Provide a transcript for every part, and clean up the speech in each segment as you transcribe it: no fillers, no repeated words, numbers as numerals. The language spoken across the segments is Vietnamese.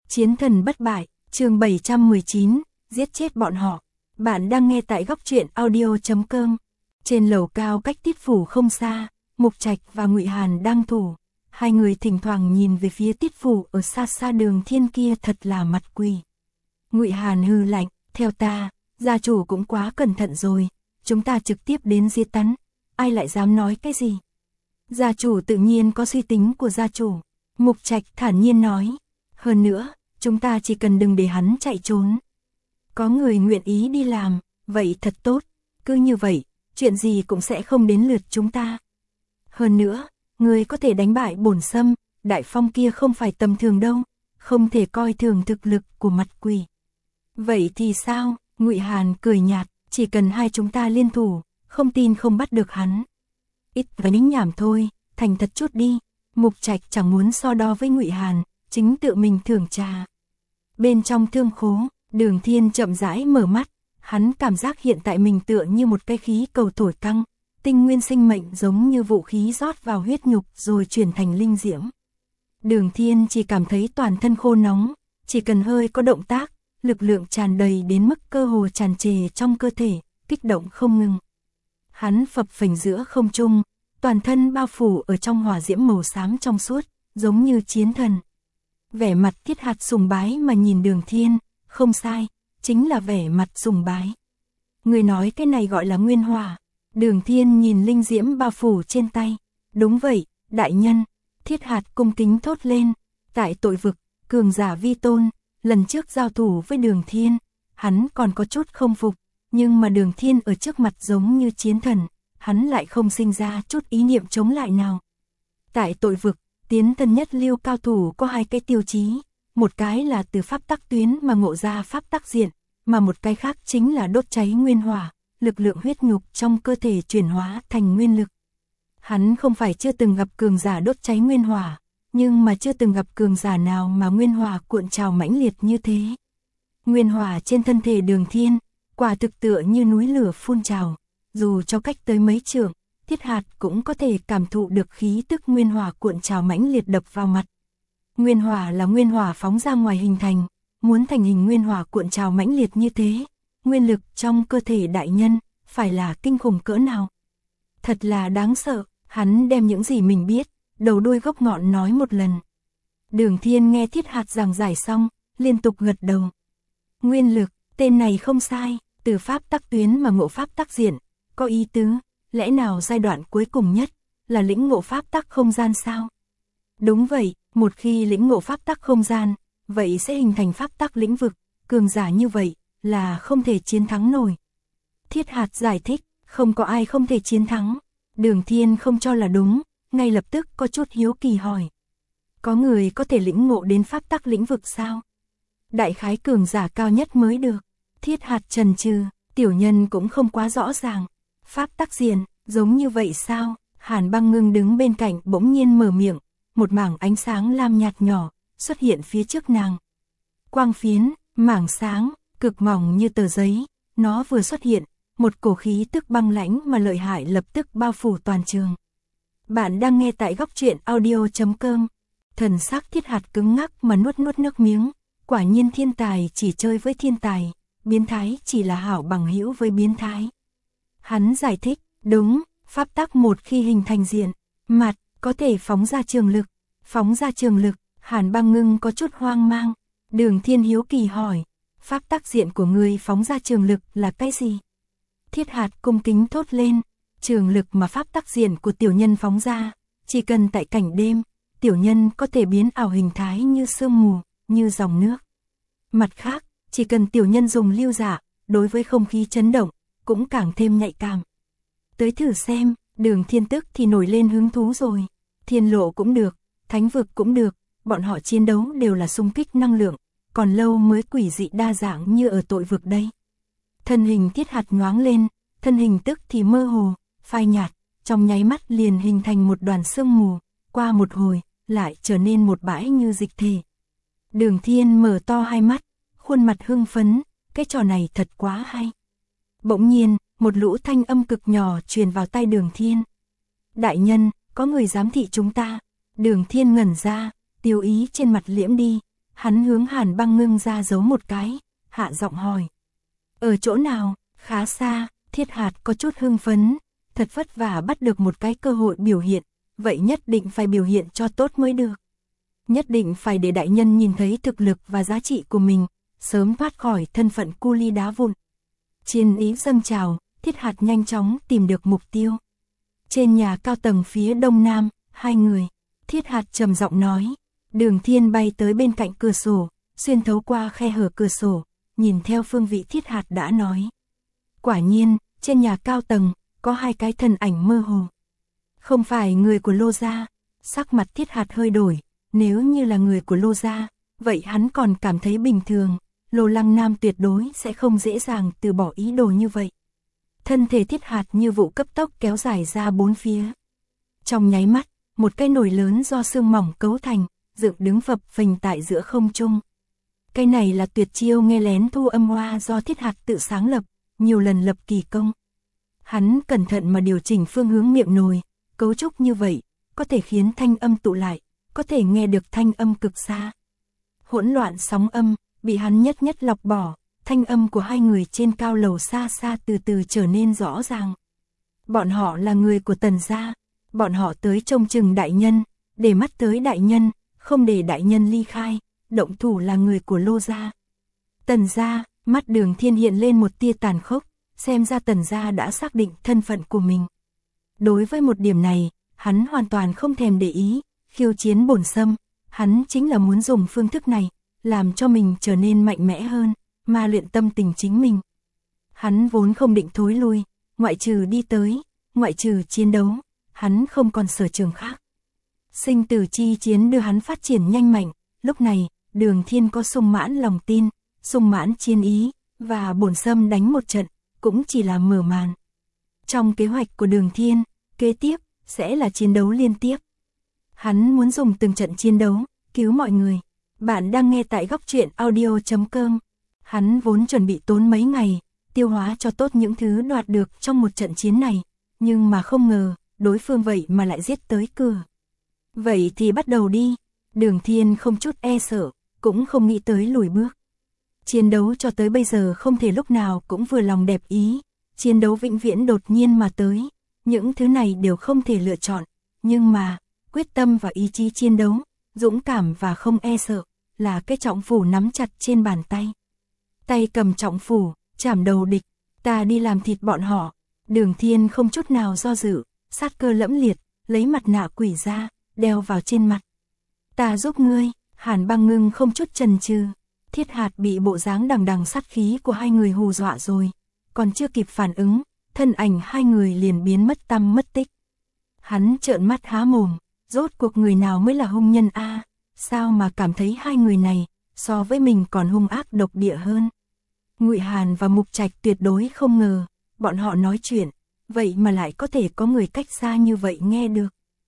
Chiến thần bất bại, chương 719, giết chết bọn họ. Bạn đang nghe tại góc truyện audio.com. Trên lầu cao cách Tiết phủ không xa, Mục Trạch và Ngụy Hàn đang thủ. Hai người thỉnh thoảng nhìn về phía Tiết phủ ở xa xa Đường Thiên kia, thật là mặt quỷ. Ngụy Hàn hừ lạnh, theo ta, gia chủ cũng quá cẩn thận rồi, chúng ta trực tiếp đến giết tắn, ai lại dám nói cái gì. Gia chủ tự nhiên có suy tính của gia chủ, Mục Trạch thản nhiên nói. Hơn nữa, chúng ta chỉ cần đừng để hắn chạy trốn. Có người nguyện ý đi làm, vậy thật tốt, cứ như vậy, chuyện gì cũng sẽ không đến lượt chúng ta. Hơn nữa, người có thể đánh bại Bổn Sâm, Đại Phong kia không phải tầm thường đâu, không thể coi thường thực lực của mặt quỷ. Vậy thì sao? Ngụy Hàn cười nhạt, chỉ cần hai chúng ta liên thủ, không tin không bắt được hắn. Ít nói nhảm thôi, thành thật chút đi. Mục Trạch chẳng muốn so đo với Ngụy Hàn, chính tự mình thưởng trà. Bên trong thương khố, Đường Thiên chậm rãi mở mắt, hắn cảm giác hiện tại mình tựa như một cái khí cầu thổi căng, tinh nguyên sinh mệnh giống như vũ khí rót vào huyết nhục rồi chuyển thành linh diễm. Đường Thiên chỉ cảm thấy toàn thân khô nóng, chỉ cần hơi có động tác, lực lượng tràn đầy đến mức cơ hồ tràn trề trong cơ thể, kích động không ngừng. Hắn phập phềnh giữa không trung, toàn thân bao phủ ở trong hỏa diễm màu xám trong suốt, giống như chiến thần. Vẻ mặt Thiết Hạt sùng bái mà nhìn Đường Thiên, không sai, chính là vẻ mặt sùng bái. Người nói cái này gọi là nguyên hỏa. Đường Thiên nhìn linh diễm bao phủ trên tay. Đúng vậy, đại nhân. Thiết Hạt cung kính thốt lên. Tại tội vực, cường giả vi tôn, lần trước giao thủ với Đường Thiên, hắn còn có chút không phục, nhưng mà Đường Thiên ở trước mặt giống như chiến thần, hắn lại không sinh ra chút ý niệm chống lại nào. Tại tội vực, tiến thân nhất lưu cao thủ có hai cái tiêu chí, một cái là từ pháp tắc tuyến mà ngộ ra pháp tắc diện, mà một cái khác chính là đốt cháy nguyên hỏa, lực lượng huyết nhục trong cơ thể chuyển hóa thành nguyên lực. Hắn không phải chưa từng gặp cường giả đốt cháy nguyên hỏa, nhưng mà chưa từng gặp cường giả nào mà nguyên hỏa cuộn trào mãnh liệt như thế. Nguyên hỏa trên thân thể Đường Thiên, quả thực tựa như núi lửa phun trào, dù cho cách tới mấy trượng, Thiết Hạt cũng có thể cảm thụ được khí tức nguyên hỏa cuộn trào mãnh liệt đập vào mặt. Nguyên hỏa là nguyên hỏa phóng ra ngoài hình thành, muốn thành hình nguyên hỏa cuộn trào mãnh liệt như thế, nguyên lực trong cơ thể đại nhân, phải là kinh khủng cỡ nào. Thật là đáng sợ, hắn đem những gì mình biết, đầu đuôi gốc ngọn nói một lần. Đường Thiên nghe Thiết Hạt giảng giải xong, liên tục gật đầu. Nguyên lực, tên này không sai, từ pháp tắc tuyến mà ngộ pháp tắc diện, có ý tứ, lẽ nào giai đoạn cuối cùng nhất, là lĩnh ngộ pháp tắc không gian sao? Đúng vậy, một khi lĩnh ngộ pháp tắc không gian, vậy sẽ hình thành pháp tắc lĩnh vực, cường giả như vậy, là không thể chiến thắng nổi. Thiết Hạt giải thích, không có ai không thể chiến thắng. Đường Thiên không cho là đúng, ngay lập tức có chút hiếu kỳ hỏi. Có người có thể lĩnh ngộ đến pháp tắc lĩnh vực sao? Đại khái cường giả cao nhất mới được. Thiết Hạt chần chừ, tiểu nhân cũng không quá rõ ràng. Pháp tắc diện, giống như vậy sao? Hàn Băng Ngưng đứng bên cạnh bỗng nhiên mở miệng, một mảng ánh sáng lam nhạt nhỏ xuất hiện phía trước nàng. Quang phiến, mảng sáng, cực mỏng như tờ giấy, nó vừa xuất hiện, một cổ khí tức băng lãnh mà lợi hại lập tức bao phủ toàn trường. Bạn đang nghe tại góc truyện audio.com. Thần sắc Thiết Hạt cứng ngắc mà nuốt nước miếng, quả nhiên thiên tài chỉ chơi với thiên tài, biến thái chỉ là hảo bằng hữu với biến thái. Hắn giải thích, đúng, pháp tắc một khi hình thành diện, mặt, có thể phóng ra trường lực. Phóng ra trường lực, Hàn Băng Ngưng có chút hoang mang. Đường Thiên hiếu kỳ hỏi, pháp tắc diện của người phóng ra trường lực là cái gì? Thiết Hạt cung kính thốt lên, trường lực mà pháp tắc diện của tiểu nhân phóng ra, chỉ cần tại cảnh đêm, tiểu nhân có thể biến ảo hình thái như sương mù, như dòng nước. Mặt khác, chỉ cần tiểu nhân dùng lưu dạ, đối với không khí chấn động, cũng càng thêm nhạy cảm. Tới thử xem, Đường Thiên tức thì nổi lên hứng thú rồi. Thiên lộ cũng được, thánh vực cũng được, bọn họ chiến đấu đều là xung kích năng lượng, còn lâu mới quỷ dị đa dạng như ở tội vực đây. Thân hình Thiết Hạt nhoáng lên, thân hình tức thì mơ hồ, phai nhạt, trong nháy mắt liền hình thành một đoàn sương mù, qua một hồi, lại trở nên một bãi như dịch thể. Đường Thiên mở to hai mắt, khuôn mặt hưng phấn, cái trò này thật quá hay. Bỗng nhiên, một lũ thanh âm cực nhỏ truyền vào tai Đường Thiên. Đại nhân, có người giám thị chúng ta. Đường Thiên ngẩn ra, tiêu ý trên mặt liễm đi, Hắn hướng Hàn Băng Ngưng ra giấu một cái, hạ giọng hỏi. Ở chỗ nào? Khá xa. Thiết Hạt có chút hưng phấn, thật vất vả bắt được một cái cơ hội biểu hiện, vậy nhất định phải biểu hiện cho tốt mới được. Nhất định phải để đại nhân nhìn thấy thực lực và giá trị của mình, sớm thoát khỏi thân phận cu li đá vụn. Chiến ý dâng trào, Thiết Hạt nhanh chóng tìm được mục tiêu. Trên nhà cao tầng phía đông nam, hai người. Thiết Hạt trầm giọng nói. Đường Thiên bay tới bên cạnh cửa sổ, xuyên thấu qua khe hở cửa sổ, nhìn theo phương vị Thiết Hạt đã nói. Quả nhiên, trên nhà cao tầng, có hai cái thân ảnh mơ hồ. Không phải người của Lô gia. Sắc mặt Thiết Hạt hơi đổi, nếu như là người của Lô gia, vậy hắn còn cảm thấy bình thường. Lô Lăng Nam tuyệt đối sẽ không dễ dàng từ bỏ ý đồ như vậy. Thân thể Thiết Hạt như vụ cấp tốc kéo dài ra bốn phía. Trong nháy mắt, một cái nồi lớn do xương mỏng cấu thành, dựng đứng phập phình tại giữa không trung. Cái này là tuyệt chiêu nghe lén thu âm hoa do Thiết Hạt tự sáng lập, nhiều lần lập kỳ công. Hắn cẩn thận mà điều chỉnh phương hướng miệng nồi, cấu trúc như vậy, có thể khiến thanh âm tụ lại, có thể nghe được thanh âm cực xa. Hỗn loạn sóng âm, bị hắn nhất nhất lọc bỏ, thanh âm của hai người trên cao lầu xa xa từ từ trở nên rõ ràng. Bọn họ là người của Tần gia, bọn họ tới trông chừng đại nhân, để mắt tới đại nhân, không để đại nhân ly khai, động thủ là người của Lô gia. Tần gia, mắt Đường Thiên hiện lên một tia tàn khốc, xem ra Tần gia đã xác định thân phận của mình. Đối với một điểm này, hắn hoàn toàn không thèm để ý, khiêu chiến bổn sâm, hắn chính là muốn dùng phương thức này, làm cho mình trở nên mạnh mẽ hơn, mà luyện tâm tình chính mình. Hắn vốn không định thối lui, ngoại trừ đi tới, ngoại trừ chiến đấu, hắn không còn sở trường khác. Sinh tử chi chiến đưa hắn phát triển nhanh mạnh, lúc này, Đường Thiên có sung mãn lòng tin, sung mãn chiến ý, và bổn sâm đánh một trận, cũng chỉ là mở màn. Trong kế hoạch của Đường Thiên, kế tiếp, sẽ là chiến đấu liên tiếp. Hắn muốn dùng từng trận chiến đấu, cứu mọi người. Bạn đang nghe tại góc truyện audio.com. Hắn vốn chuẩn bị tốn mấy ngày, tiêu hóa cho tốt những thứ đoạt được trong một trận chiến này, nhưng mà không ngờ, đối phương vậy mà lại giết tới cửa. Vậy thì bắt đầu đi. Đường Thiên không chút e sợ, cũng không nghĩ tới lùi bước. Chiến đấu cho tới bây giờ không thể lúc nào cũng vừa lòng đẹp ý, chiến đấu vĩnh viễn đột nhiên mà tới, những thứ này đều không thể lựa chọn, nhưng mà, quyết tâm và ý chí chiến đấu, dũng cảm và không e sợ, là cái trọng phủ nắm chặt trên bàn tay. Tay cầm trọng phủ, chảm đầu địch, ta đi làm thịt bọn họ. Đường Thiên không chút nào do dự, sát cơ lẫm liệt, lấy mặt nạ quỷ ra, đeo vào trên mặt. Ta giúp ngươi. Hàn Băng Ngưng không chút chần chừ. Thiết Hạt bị bộ dáng đằng đằng sát khí của hai người hù dọa rồi, còn chưa kịp phản ứng, thân ảnh hai người liền biến mất tăm mất tích. Hắn trợn mắt há mồm, rốt cuộc người nào mới là hung nhân a? Sao mà cảm thấy hai người này so với mình còn hung ác độc địa hơn? Ngụy Hàn và Mục Trạch tuyệt đối không ngờ, bọn họ nói chuyện, vậy mà lại có thể có người cách xa như vậy nghe được.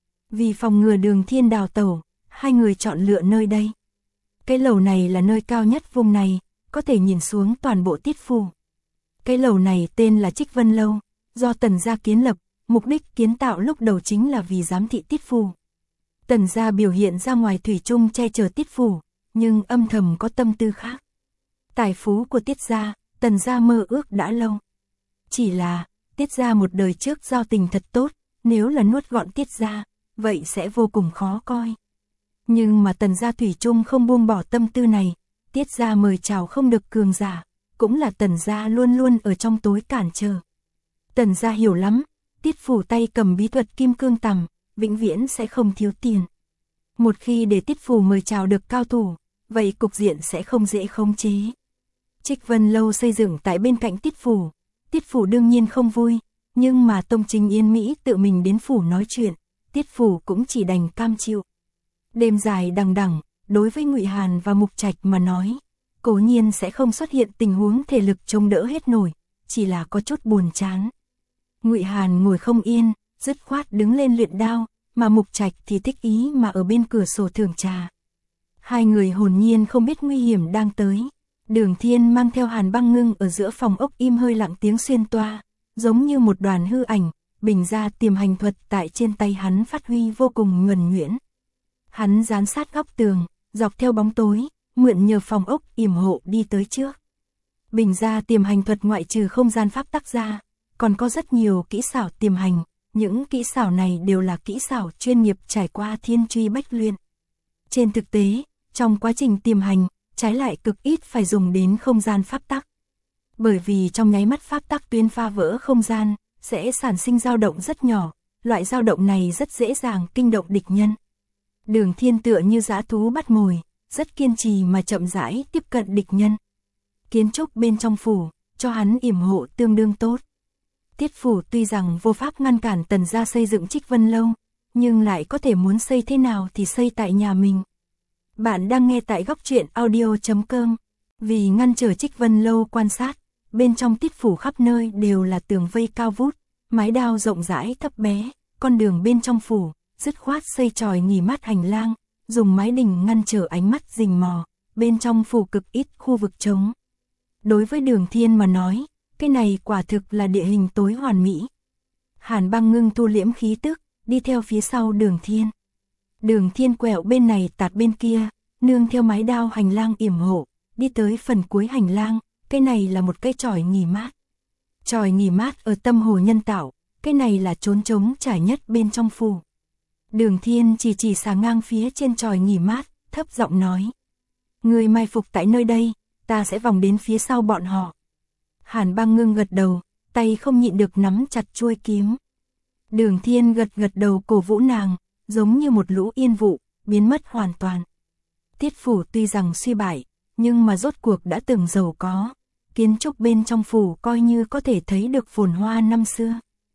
Vì phòng ngừa Đường Thiên đào tẩu, hai người chọn lựa nơi đây. Cái lầu này là nơi cao nhất vùng này, có thể nhìn xuống toàn bộ Tiết phủ. Cái lầu này tên là Trích Vân Lâu, do Tần gia kiến lập, mục đích kiến tạo lúc đầu chính là vì giám thị Tiết phủ. Tần gia biểu hiện ra ngoài thủy chung che chở Tiết phủ, nhưng âm thầm có tâm tư khác. Tài phú của Tiết gia, Tần gia mơ ước đã lâu. Chỉ là, Tiết gia một đời trước giao tình thật tốt, nếu là nuốt gọn Tiết gia, vậy sẽ vô cùng khó coi. Nhưng mà Tần gia thủy chung không buông bỏ tâm tư này, Tiết gia mời chào không được cường giả, cũng là Tần gia luôn luôn ở trong tối cản trở. Tần gia hiểu lắm, Tiết phủ tay cầm bí thuật kim cương tằm, vĩnh viễn sẽ không thiếu tiền. Một khi để Tiết phủ mời chào được cao thủ, vậy cục diện sẽ không dễ khống chế. Trích Vân Lâu xây dựng tại bên cạnh Tiết phủ đương nhiên không vui, nhưng mà Tông Chính Yên Mỹ tự mình đến phủ nói chuyện, Tiết phủ cũng chỉ đành cam chịu. Đêm dài đằng đẵng, đối với Ngụy Hàn và Mục Trạch mà nói, cố nhiên sẽ không xuất hiện tình huống thể lực chống đỡ hết nổi, chỉ là có chút buồn chán. Ngụy Hàn ngồi không yên, dứt khoát đứng lên luyện đao, mà Mục Trạch thì thích ý mà ở bên cửa sổ thưởng trà. Hai người hồn nhiên không biết nguy hiểm đang tới. Đường Thiên mang theo Hàn Băng Ngưng ở giữa phòng ốc im hơi lặng tiếng xuyên toa, giống như một đoàn hư ảnh, bình ra tiềm hành thuật tại trên tay hắn phát huy vô cùng nhuần nhuyễn. Hắn dán sát góc tường, dọc theo bóng tối, mượn nhờ phòng ốc yểm hộ đi tới trước. Bình gia tiềm hành thuật ngoại trừ không gian pháp tắc ra, còn có rất nhiều kỹ xảo tiềm hành, những kỹ xảo này đều là kỹ xảo chuyên nghiệp trải qua thiên truy bách luyện. Trên thực tế, trong quá trình tiềm hành, trái lại cực ít phải dùng đến không gian pháp tắc. Bởi vì trong nháy mắt pháp tắc tuyến phá vỡ không gian, sẽ sản sinh dao động rất nhỏ, loại dao động này rất dễ dàng kinh động địch nhân. Đường Thiên tựa như dã thú bắt mồi, rất kiên trì mà chậm rãi tiếp cận địch nhân. Kiến trúc bên trong phủ, cho hắn yểm hộ tương đương tốt. Tiết phủ tuy rằng vô pháp ngăn cản Tần gia xây dựng Trích Vân Lâu, nhưng lại có thể muốn xây thế nào thì xây tại nhà mình. Bạn đang nghe tại góc truyện audio.com. Vì ngăn trở Trích Vân Lâu quan sát, bên trong tiết phủ khắp nơi đều là tường vây cao vút, mái đao rộng rãi thấp bé, con đường bên trong phủ, dứt khoát xây tròi nghỉ mát hành lang, dùng mái đình ngăn trở ánh mắt rình mò, bên trong phủ cực ít khu vực trống. Đối với Đường Thiên mà nói, cái này quả thực là địa hình tối hoàn mỹ. Hàn Băng Ngưng thu liễm khí tức, đi theo phía sau Đường Thiên. Đường Thiên quẹo bên này tạt bên kia, nương theo mái đao hành lang yểm hộ, đi tới phần cuối hành lang, cái này là một cây chòi nghỉ mát. Chòi nghỉ mát ở tâm hồ nhân tạo, cái này là trốn trống trải nhất bên trong phủ. Đường Thiên chỉ xà ngang phía trên chòi nghỉ mát, thấp giọng nói: "Người mai phục tại nơi đây, ta sẽ vòng đến phía sau bọn họ." Hàn Băng Ngưng gật đầu, tay không nhịn được nắm chặt chuôi kiếm. Đường Thiên gật đầu cổ vũ nàng, giống như một lũ yên vụ, biến mất hoàn toàn. Tiết phủ tuy rằng suy bại, nhưng mà rốt cuộc đã từng giàu có. Kiến trúc bên trong phủ coi như có thể thấy được phồn hoa năm xưa.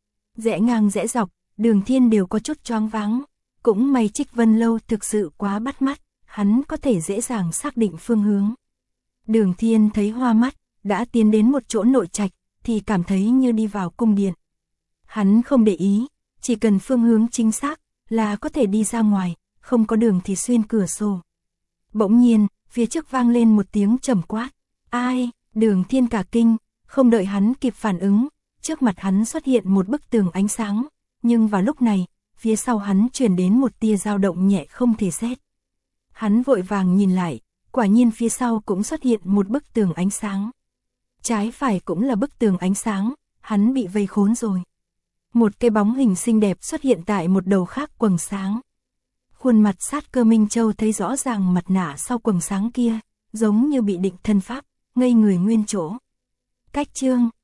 Rẽ ngang rẽ dọc, Đường Thiên đều có chút choáng váng. Cũng may Trích Vân Lâu thực sự quá bắt mắt, hắn có thể dễ dàng xác định phương hướng. Đường Thiên thấy hoa mắt, đã tiến đến một chỗ nội trạch, thì cảm thấy như đi vào cung điện. Hắn không để ý, chỉ cần phương hướng chính xác, là có thể đi ra ngoài, không có đường thì xuyên cửa sổ. Bỗng nhiên, phía trước vang lên một tiếng trầm quát. "Ai?" Đường Thiên cả kinh, không đợi hắn kịp phản ứng, trước mặt hắn xuất hiện một bức tường ánh sáng, nhưng vào lúc này, phía sau hắn truyền đến một tia dao động nhẹ không thể xét. Hắn vội vàng nhìn lại, quả nhiên phía sau cũng xuất hiện một bức tường ánh sáng. Trái phải cũng là bức tường ánh sáng, hắn bị vây khốn rồi. Một cái bóng hình xinh đẹp xuất hiện tại một đầu khác quầng sáng. Khuôn mặt Sát Cơ Minh Châu thấy rõ ràng mặt nạ sau quầng sáng kia, giống như bị định thân pháp, ngây người nguyên chỗ. Cách chương